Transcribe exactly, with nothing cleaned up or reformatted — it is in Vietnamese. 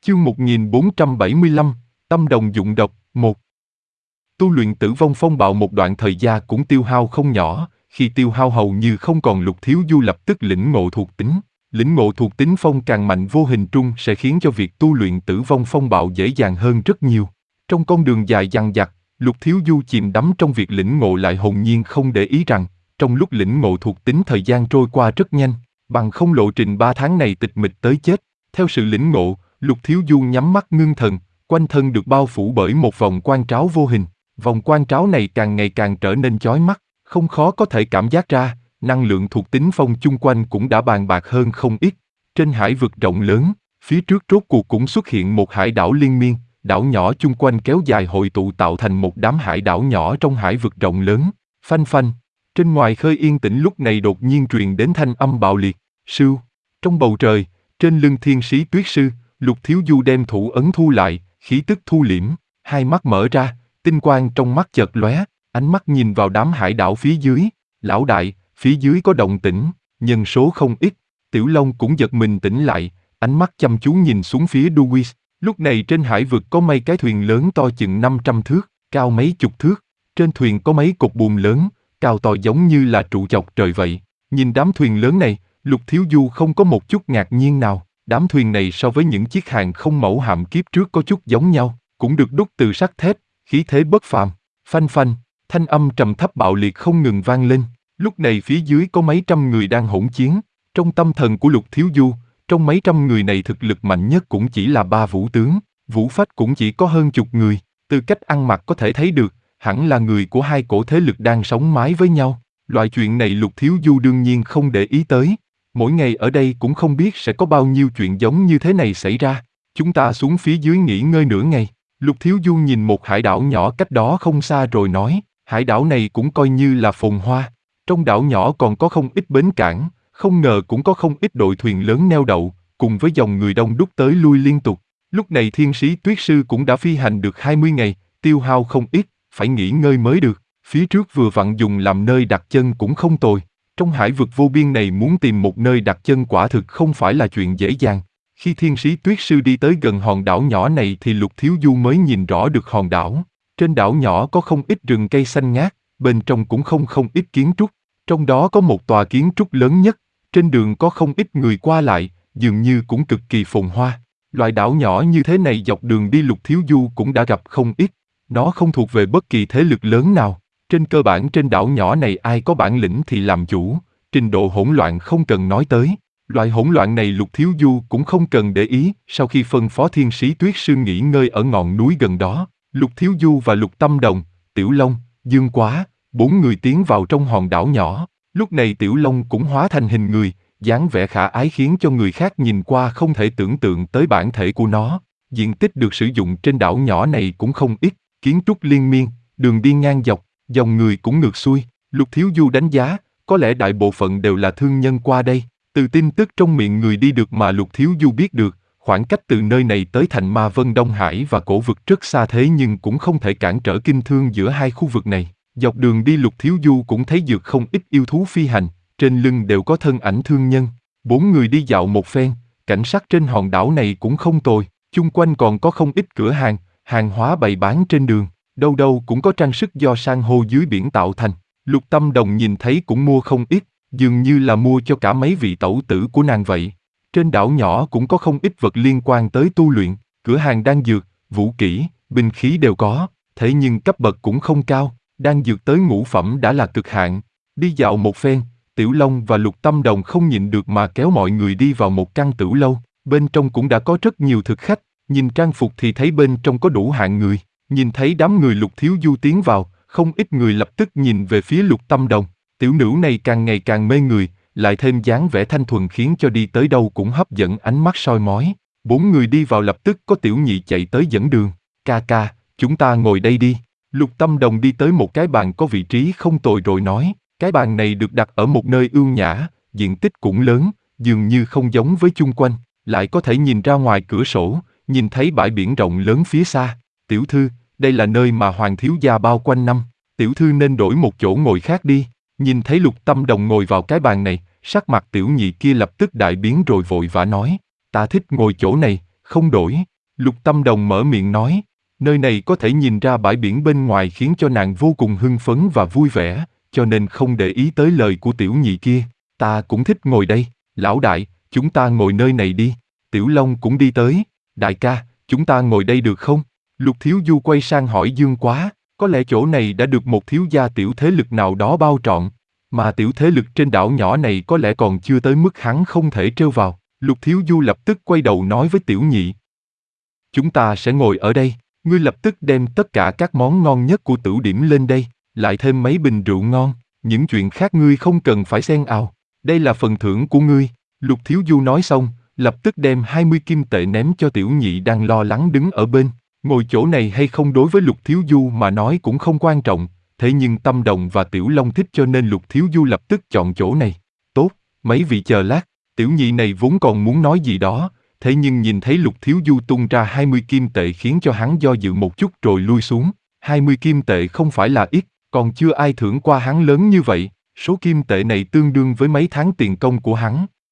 Chương một nghìn bốn trăm bảy mươi lăm, Tâm đồng dụng độc, một. Tu luyện Tử Vong Phong Bạo một đoạn thời gian cũng tiêu hao không nhỏ, khi tiêu hao hầu như không còn Lục Thiếu Du lập tức lĩnh ngộ thuộc tính. Lĩnh ngộ thuộc tính phong càng mạnh vô hình trung sẽ khiến cho việc tu luyện Tử Vong Phong Bạo dễ dàng hơn rất nhiều. Trong con đường dài dằng dặc, Lục Thiếu Du chìm đắm trong việc lĩnh ngộ lại hồn nhiên không để ý rằng, trong lúc lĩnh ngộ thuộc tính thời gian trôi qua rất nhanh, bằng không lộ trình ba tháng này tịch mịch tới chết. Theo sự lĩnh ngộ, Lục Thiếu Du nhắm mắt ngưng thần, quanh thân được bao phủ bởi một vòng quang tráo vô hình. Vòng quang tráo này càng ngày càng trở nên chói mắt, không khó có thể cảm giác ra, năng lượng thuộc tính phong chung quanh cũng đã bàn bạc hơn không ít. Trên hải vực rộng lớn, phía trước rốt cuộc cũng xuất hiện một hải đảo liên miên, đảo nhỏ chung quanh kéo dài hội tụ tạo thành một đám hải đảo nhỏ trong hải vực rộng lớn. Phanh phanh, trên ngoài khơi yên tĩnh lúc này đột nhiên truyền đến thanh âm bạo liệt, sưu. Trong bầu trời, trên lưng thiên sĩ tuyết sư, Lục Thiếu Du đem thủ ấn thu lại, khí tức thu liễm, hai mắt mở ra, tinh quang trong mắt chợt lóe, ánh mắt nhìn vào đám hải đảo phía dưới. Lão đại, phía dưới có động tĩnh, nhân số không ít. Tiểu Long cũng giật mình tỉnh lại, ánh mắt chăm chú nhìn xuống phía Duwis. Lúc này trên hải vực có mấy cái thuyền lớn to chừng năm trăm thước, cao mấy chục thước. Trên thuyền có mấy cột buồm lớn, cao to giống như là trụ chọc trời vậy. Nhìn đám thuyền lớn này, Lục Thiếu Du không có một chút ngạc nhiên nào. Đám thuyền này so với những chiếc hàng không mẫu hạm kiếp trước có chút giống nhau, cũng được đúc từ sắt thép, khí thế bất phàm. Phanh phanh, thanh âm trầm thấp bạo liệt không ngừng vang lên. Lúc này phía dưới có mấy trăm người đang hỗn chiến. Trong tâm thần của Lục Thiếu Du, trong mấy trăm người này thực lực mạnh nhất cũng chỉ là ba vũ tướng, vũ phách cũng chỉ có hơn chục người. Từ cách ăn mặc có thể thấy được, hẳn là người của hai cổ thế lực đang sống mái với nhau. Loại chuyện này Lục Thiếu Du đương nhiên không để ý tới. Mỗi ngày ở đây cũng không biết sẽ có bao nhiêu chuyện giống như thế này xảy ra. Chúng ta xuống phía dưới nghỉ ngơi nửa ngày. Lục Thiếu Du nhìn một hải đảo nhỏ cách đó không xa rồi nói, hải đảo này cũng coi như là phồn hoa. Trong đảo nhỏ còn có không ít bến cảng, không ngờ cũng có không ít đội thuyền lớn neo đậu, cùng với dòng người đông đúc tới lui liên tục. Lúc này thiên sĩ tuyết sư cũng đã phi hành được hai mươi ngày, tiêu hao không ít, phải nghỉ ngơi mới được. Phía trước vừa vặn dùng làm nơi đặt chân cũng không tồi. Trong hải vực vô biên này muốn tìm một nơi đặt chân quả thực không phải là chuyện dễ dàng. Khi thiên sĩ tuyết sư đi tới gần hòn đảo nhỏ này thì Lục Thiếu Du mới nhìn rõ được hòn đảo. Trên đảo nhỏ có không ít rừng cây xanh ngát, bên trong cũng không không ít kiến trúc. Trong đó có một tòa kiến trúc lớn nhất, trên đường có không ít người qua lại, dường như cũng cực kỳ phồn hoa. Loại đảo nhỏ như thế này dọc đường đi Lục Thiếu Du cũng đã gặp không ít. Nó không thuộc về bất kỳ thế lực lớn nào. Trên cơ bản trên đảo nhỏ này ai có bản lĩnh thì làm chủ, trình độ hỗn loạn không cần nói tới. Loại hỗn loạn này Lục Thiếu Du cũng không cần để ý. Sau khi phân phó thiên sĩ tuyết sư nghỉ ngơi ở ngọn núi gần đó, Lục Thiếu Du và Lục Tâm Đồng, Tiểu Long, Dương Quá, bốn người tiến vào trong hòn đảo nhỏ. Lúc này Tiểu Long cũng hóa thành hình người, dáng vẻ khả ái khiến cho người khác nhìn qua không thể tưởng tượng tới bản thể của nó. Diện tích được sử dụng trên đảo nhỏ này cũng không ít, kiến trúc liên miên, đường đi ngang dọc, dòng người cũng ngược xuôi. Lục Thiếu Du đánh giá, có lẽ đại bộ phận đều là thương nhân qua đây. Từ tin tức trong miệng người đi được mà Lục Thiếu Du biết được, khoảng cách từ nơi này tới thành Ma Vân Đông Hải và cổ vực rất xa thế nhưng cũng không thể cản trở kinh thương giữa hai khu vực này. Dọc đường đi Lục Thiếu Du cũng thấy được không ít yêu thú phi hành, trên lưng đều có thân ảnh thương nhân. Bốn người đi dạo một phen, cảnh sắc trên hòn đảo này cũng không tồi, chung quanh còn có không ít cửa hàng, hàng hóa bày bán trên đường, đâu đâu cũng có trang sức do san hô dưới biển tạo thành. Lục Tâm Đồng nhìn thấy cũng mua không ít, dường như là mua cho cả mấy vị tẩu tử của nàng vậy. Trên đảo nhỏ cũng có không ít vật liên quan tới tu luyện, cửa hàng đan dược, vũ kỹ, binh khí đều có, thế nhưng cấp bậc cũng không cao, đan dược tới ngũ phẩm đã là cực hạn. Đi dạo một phen, Tiểu Long và Lục Tâm Đồng không nhịn được mà kéo mọi người đi vào một căn tửu lâu, bên trong cũng đã có rất nhiều thực khách, nhìn trang phục thì thấy bên trong có đủ hạng người. Nhìn thấy đám người Lục Thiếu Du tiến vào, không ít người lập tức nhìn về phía Lục Tâm Đồng. Tiểu nữ này càng ngày càng mê người, lại thêm dáng vẻ thanh thuần khiến cho đi tới đâu cũng hấp dẫn ánh mắt soi mói. Bốn người đi vào lập tức có Tiểu Nhị chạy tới dẫn đường. Ca ca, chúng ta ngồi đây đi. Lục Tâm Đồng đi tới một cái bàn có vị trí không tồi rồi nói. Cái bàn này được đặt ở một nơi ưu nhã, diện tích cũng lớn, dường như không giống với chung quanh, lại có thể nhìn ra ngoài cửa sổ, nhìn thấy bãi biển rộng lớn phía xa. Tiểu thư, đây là nơi mà Hoàng thiếu gia bao quanh năm, tiểu thư nên đổi một chỗ ngồi khác đi. Nhìn thấy Lục Tâm Đồng ngồi vào cái bàn này, sắc mặt Tiểu Nhị kia lập tức đại biến rồi vội vã nói, ta thích ngồi chỗ này, không đổi. Lục Tâm Đồng mở miệng nói, nơi này có thể nhìn ra bãi biển bên ngoài khiến cho nàng vô cùng hưng phấn và vui vẻ, cho nên không để ý tới lời của tiểu nhị kia. Ta cũng thích ngồi đây, lão đại, chúng ta ngồi nơi này đi. Tiểu Long cũng đi tới, đại ca, chúng ta ngồi đây được không? Lục Thiếu Du quay sang hỏi Dương Quá, có lẽ chỗ này đã được một thiếu gia tiểu thế lực nào đó bao trọn, mà tiểu thế lực trên đảo nhỏ này có lẽ còn chưa tới mức hắn không thể trêu vào. Lục Thiếu Du lập tức quay đầu nói với tiểu nhị, chúng ta sẽ ngồi ở đây, ngươi lập tức đem tất cả các món ngon nhất của Tửu Điểm lên đây, lại thêm mấy bình rượu ngon, những chuyện khác ngươi không cần phải xen ào, đây là phần thưởng của ngươi. Lục Thiếu Du nói xong, lập tức đem hai mươi kim tệ ném cho tiểu nhị đang lo lắng đứng ở bên. Ngồi chỗ này hay không đối với Lục Thiếu Du mà nói cũng không quan trọng, thế nhưng Tâm Đồng và Tiểu Long thích cho nên Lục Thiếu Du lập tức chọn chỗ này. Tốt, mấy vị chờ lát, tiểu nhị này vốn còn muốn nói gì đó, thế nhưng nhìn thấy Lục Thiếu Du tung ra hai mươi kim tệ khiến cho hắn do dự một chút rồi lui xuống. hai mươi kim tệ không phải là ít, còn chưa ai thưởng qua hắn lớn như vậy, số kim tệ này tương đương với mấy tháng tiền công của hắn.